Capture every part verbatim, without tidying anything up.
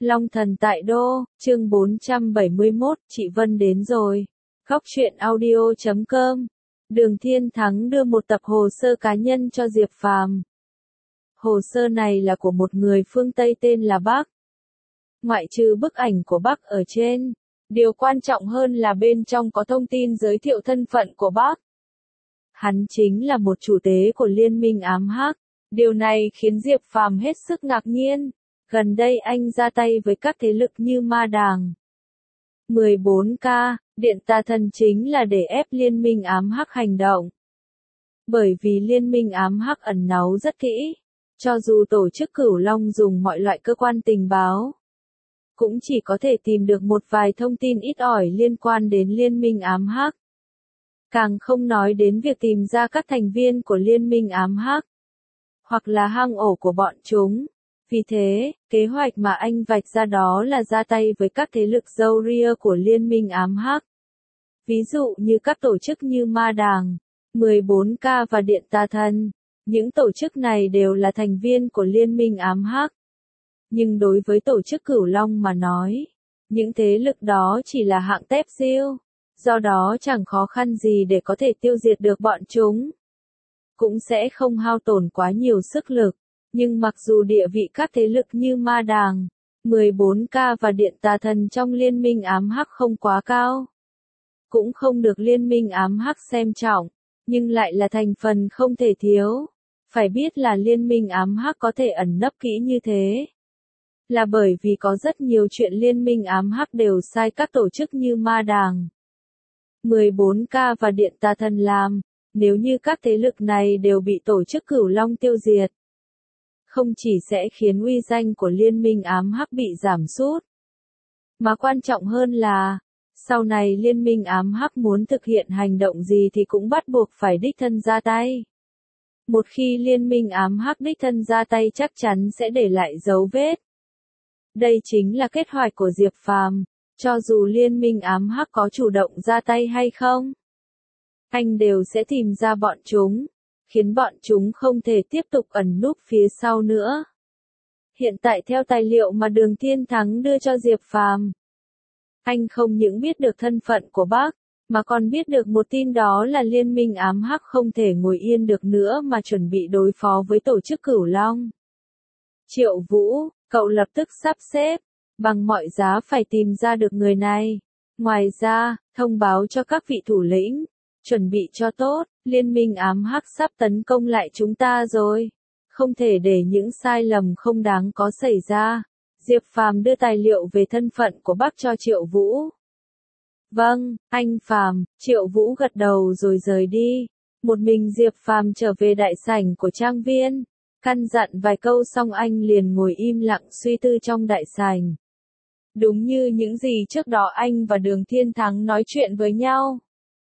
Long Thần tại Đô, chương bốn trăm bảy mươi mốt, chị Vân đến rồi. Góc truyện audio chấm com. Đường Thiên Thắng đưa một tập hồ sơ cá nhân cho Diệp Phàm. Hồ sơ này là của một người phương Tây tên là Bác. Ngoại trừ bức ảnh của Bác ở trên, điều quan trọng hơn là bên trong có thông tin giới thiệu thân phận của Bác. Hắn chính là một chủ tế của Liên minh ám hắc. Điều này khiến Diệp Phàm hết sức ngạc nhiên. Gần đây anh ra tay với các thế lực như Ma Đàng. mười bốn K, Điện Tà Thần chính là để ép Liên minh ám hắc hành động. Bởi vì Liên minh ám hắc ẩn náu rất kỹ, cho dù tổ chức Cửu Long dùng mọi loại cơ quan tình báo, cũng chỉ có thể tìm được một vài thông tin ít ỏi liên quan đến Liên minh ám hắc. Càng không nói đến việc tìm ra các thành viên của Liên minh ám hắc, hoặc là hang ổ của bọn chúng. Vì thế, kế hoạch mà anh vạch ra đó là ra tay với các thế lực râu ria của Liên minh ám hắc. Ví dụ như các tổ chức như Ma Đàng, mười bốn K và Điện Tà Thần. Những tổ chức này đều là thành viên của Liên minh ám hắc. Nhưng đối với tổ chức Cửu Long mà nói, những thế lực đó chỉ là hạng tép siêu. Do đó chẳng khó khăn gì để có thể tiêu diệt được bọn chúng. Cũng sẽ không hao tổn quá nhiều sức lực. Nhưng mặc dù địa vị các thế lực như Ma Đàng, mười bốn K và Điện Tà Thần trong Liên minh ám hắc không quá cao, cũng không được Liên minh ám hắc xem trọng, nhưng lại là thành phần không thể thiếu. Phải biết là Liên minh ám hắc có thể ẩn nấp kỹ như thế, là bởi vì có rất nhiều chuyện Liên minh ám hắc đều sai các tổ chức như Ma Đàng, mười bốn K và Điện Tà Thần làm. Nếu như các thế lực này đều bị tổ chức Cửu Long tiêu diệt, không chỉ sẽ khiến uy danh của Liên minh ám hắc bị giảm sút, mà quan trọng hơn là, sau này Liên minh ám hắc muốn thực hiện hành động gì thì cũng bắt buộc phải đích thân ra tay. Một khi Liên minh ám hắc đích thân ra tay chắc chắn sẽ để lại dấu vết. Đây chính là kế hoạch của Diệp Phàm, cho dù Liên minh ám hắc có chủ động ra tay hay không, anh đều sẽ tìm ra bọn chúng, khiến bọn chúng không thể tiếp tục ẩn núp phía sau nữa. Hiện tại theo tài liệu mà Đường Thiên Thắng đưa cho Diệp Phàm, anh không những biết được thân phận của Bác, mà còn biết được một tin đó là Liên minh ám hắc không thể ngồi yên được nữa mà chuẩn bị đối phó với tổ chức Cửu Long. Triệu Vũ, cậu lập tức sắp xếp, bằng mọi giá phải tìm ra được người này. Ngoài ra, thông báo cho các vị thủ lĩnh, chuẩn bị cho tốt, Liên minh ám hắc sắp tấn công lại chúng ta rồi. Không thể để những sai lầm không đáng có xảy ra. Diệp Phàm đưa tài liệu về thân phận của Bác cho Triệu Vũ. Vâng, anh Phàm, Triệu Vũ gật đầu rồi rời đi. Một mình Diệp Phàm trở về đại sảnh của trang viên. Căn dặn vài câu xong anh liền ngồi im lặng suy tư trong đại sảnh. Đúng như những gì trước đó anh và Đường Thiên Thắng nói chuyện với nhau.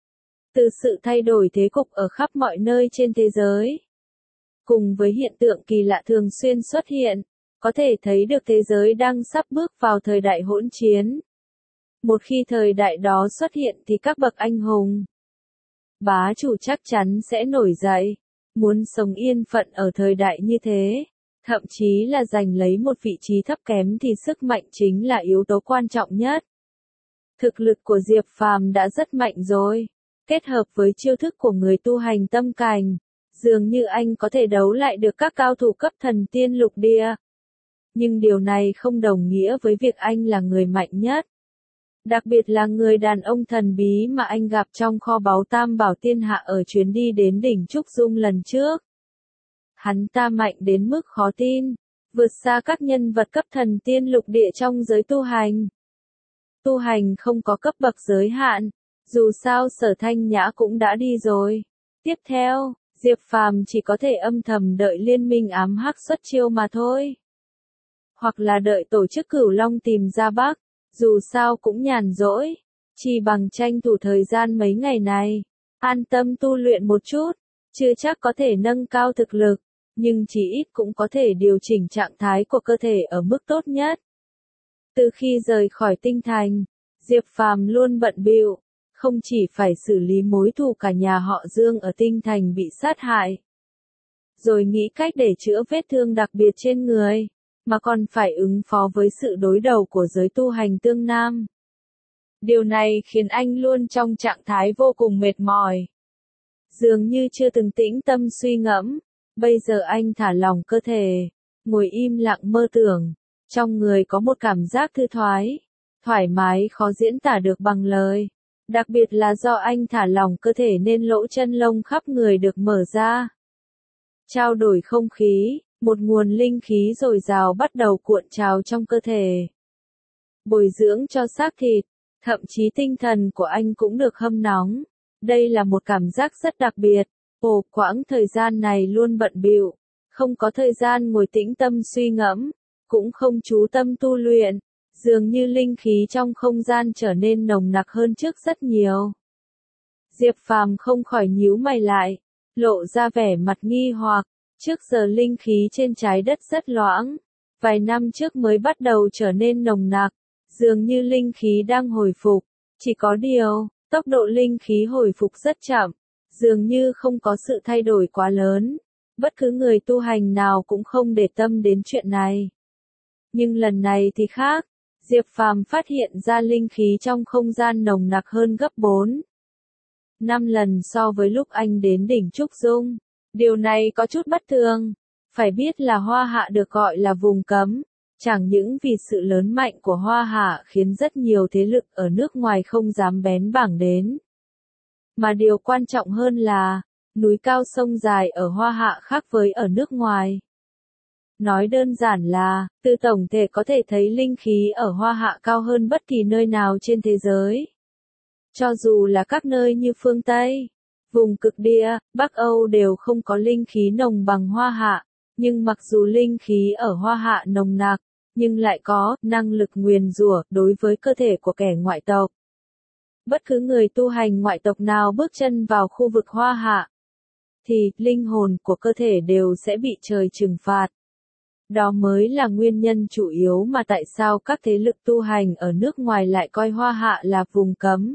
Từ sự thay đổi thế cục ở khắp mọi nơi trên thế giới, cùng với hiện tượng kỳ lạ thường xuyên xuất hiện, có thể thấy được thế giới đang sắp bước vào thời đại hỗn chiến. Một khi thời đại đó xuất hiện thì các bậc anh hùng, bá chủ chắc chắn sẽ nổi dậy. Muốn sống yên phận ở thời đại như thế, thậm chí là giành lấy một vị trí thấp kém thì sức mạnh chính là yếu tố quan trọng nhất. Thực lực của Diệp Phàm đã rất mạnh rồi. Kết hợp với chiêu thức của người tu hành tâm cảnh, dường như anh có thể đấu lại được các cao thủ cấp thần tiên lục địa. Nhưng điều này không đồng nghĩa với việc anh là người mạnh nhất. Đặc biệt là người đàn ông thần bí mà anh gặp trong kho báu Tam Bảo Thiên Hạ ở chuyến đi đến đỉnh Trúc Dung lần trước. Hắn ta mạnh đến mức khó tin, vượt xa các nhân vật cấp thần tiên lục địa trong giới tu hành. Tu hành không có cấp bậc giới hạn. Dù sao Sở Thanh Nhã cũng đã đi rồi. Tiếp theo, Diệp Phàm chỉ có thể âm thầm đợi Liên minh ám hắc xuất chiêu mà thôi. Hoặc là đợi tổ chức Cửu Long tìm ra Bác, dù sao cũng nhàn rỗi. Chỉ bằng tranh thủ thời gian mấy ngày này, an tâm tu luyện một chút, chưa chắc có thể nâng cao thực lực, nhưng chỉ ít cũng có thể điều chỉnh trạng thái của cơ thể ở mức tốt nhất. Từ khi rời khỏi tinh thành, Diệp Phàm luôn bận bịu. Không chỉ phải xử lý mối thù cả nhà họ Dương ở tinh thành bị sát hại, rồi nghĩ cách để chữa vết thương đặc biệt trên người, mà còn phải ứng phó với sự đối đầu của giới tu hành tương nam. Điều này khiến anh luôn trong trạng thái vô cùng mệt mỏi. Dường như chưa từng tĩnh tâm suy ngẫm, bây giờ anh thả lỏng cơ thể, ngồi im lặng mơ tưởng, trong người có một cảm giác thư thoái, thoải mái khó diễn tả được bằng lời. Đặc biệt là do anh thả lỏng cơ thể nên lỗ chân lông khắp người được mở ra. Trao đổi không khí, một nguồn linh khí dồi dào bắt đầu cuộn trào trong cơ thể. Bồi dưỡng cho xác thịt, thậm chí tinh thần của anh cũng được hâm nóng. Đây là một cảm giác rất đặc biệt. Ồ, quãng thời gian này luôn bận bịu, không có thời gian ngồi tĩnh tâm suy ngẫm, cũng không chú tâm tu luyện. Dường như linh khí trong không gian trở nên nồng nặc hơn trước rất nhiều. Diệp Phàm không khỏi nhíu mày lại, lộ ra vẻ mặt nghi hoặc. Trước giờ linh khí trên trái đất rất loãng, vài năm trước mới bắt đầu trở nên nồng nặc, dường như linh khí đang hồi phục. Chỉ có điều, tốc độ linh khí hồi phục rất chậm, dường như không có sự thay đổi quá lớn. Bất cứ người tu hành nào cũng không để tâm đến chuyện này. Nhưng lần này thì khác. Diệp Phàm phát hiện ra linh khí trong không gian nồng nặc hơn gấp bốn, năm lần so với lúc anh đến đỉnh Trúc Dung. Điều này có chút bất thường. Phải biết là Hoa Hạ được gọi là vùng cấm, chẳng những vì sự lớn mạnh của Hoa Hạ khiến rất nhiều thế lực ở nước ngoài không dám bén mảng đến. Mà điều quan trọng hơn là, núi cao sông dài ở Hoa Hạ khác với ở nước ngoài. Nói đơn giản là, từ tổng thể có thể thấy linh khí ở Hoa Hạ cao hơn bất kỳ nơi nào trên thế giới. Cho dù là các nơi như phương Tây, vùng cực địa, Bắc Âu đều không có linh khí nồng bằng Hoa Hạ, nhưng mặc dù linh khí ở Hoa Hạ nồng nặc, nhưng lại có năng lực nguyền rủa đối với cơ thể của kẻ ngoại tộc. Bất cứ người tu hành ngoại tộc nào bước chân vào khu vực Hoa Hạ, thì linh hồn của cơ thể đều sẽ bị trời trừng phạt. Đó mới là nguyên nhân chủ yếu mà tại sao các thế lực tu hành ở nước ngoài lại coi Hoa Hạ là vùng cấm.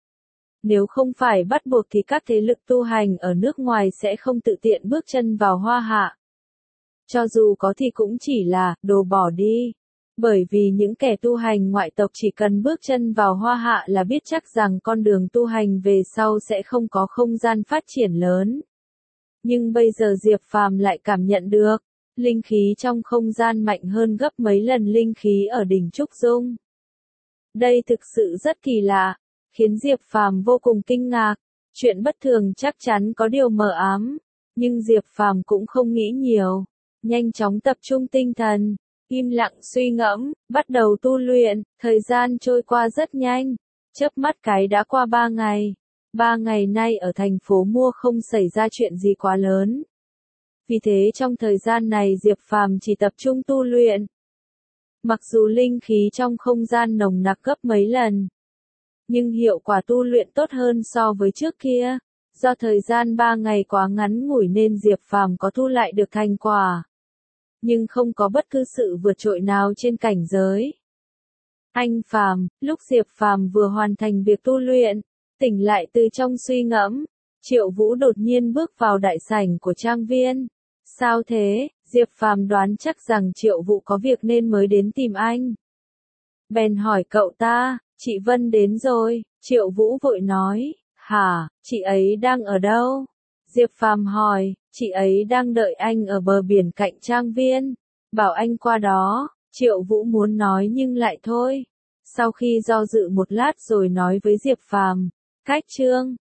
Nếu không phải bắt buộc thì các thế lực tu hành ở nước ngoài sẽ không tự tiện bước chân vào Hoa Hạ. Cho dù có thì cũng chỉ là đồ bỏ đi. Bởi vì những kẻ tu hành ngoại tộc chỉ cần bước chân vào Hoa Hạ là biết chắc rằng con đường tu hành về sau sẽ không có không gian phát triển lớn. Nhưng bây giờ Diệp Phàm lại cảm nhận được, linh khí trong không gian mạnh hơn gấp mấy lần linh khí ở đỉnh Trúc Dung. Đây thực sự rất kỳ lạ, khiến Diệp Phàm vô cùng kinh ngạc. Chuyện bất thường chắc chắn có điều mờ ám, nhưng Diệp Phàm cũng không nghĩ nhiều, nhanh chóng tập trung tinh thần, im lặng suy ngẫm, bắt đầu tu luyện. Thời gian trôi qua rất nhanh, chớp mắt cái đã qua ba ngày. Ba ngày nay ở thành phố Mua không xảy ra chuyện gì quá lớn. Vì thế trong thời gian này Diệp Phàm chỉ tập trung tu luyện. Mặc dù linh khí trong không gian nồng nặc gấp mấy lần, nhưng hiệu quả tu luyện tốt hơn so với trước kia. Do thời gian ba ngày quá ngắn ngủi nên Diệp Phàm có thu lại được thành quả, nhưng không có bất cứ sự vượt trội nào trên cảnh giới. Anh Phàm, lúc Diệp Phàm vừa hoàn thành việc tu luyện, tỉnh lại từ trong suy ngẫm, Triệu Vũ đột nhiên bước vào đại sảnh của trang viên. Sao thế? Diệp Phàm đoán chắc rằng Triệu Vũ có việc nên mới đến tìm anh. Bèn hỏi cậu ta, chị Vân đến rồi. Triệu Vũ vội nói, hả, chị ấy đang ở đâu? Diệp Phàm hỏi, chị ấy đang đợi anh ở bờ biển cạnh trang viên, bảo anh qua đó. Triệu Vũ muốn nói nhưng lại thôi. Sau khi do dự một lát rồi nói với Diệp Phàm, cách chương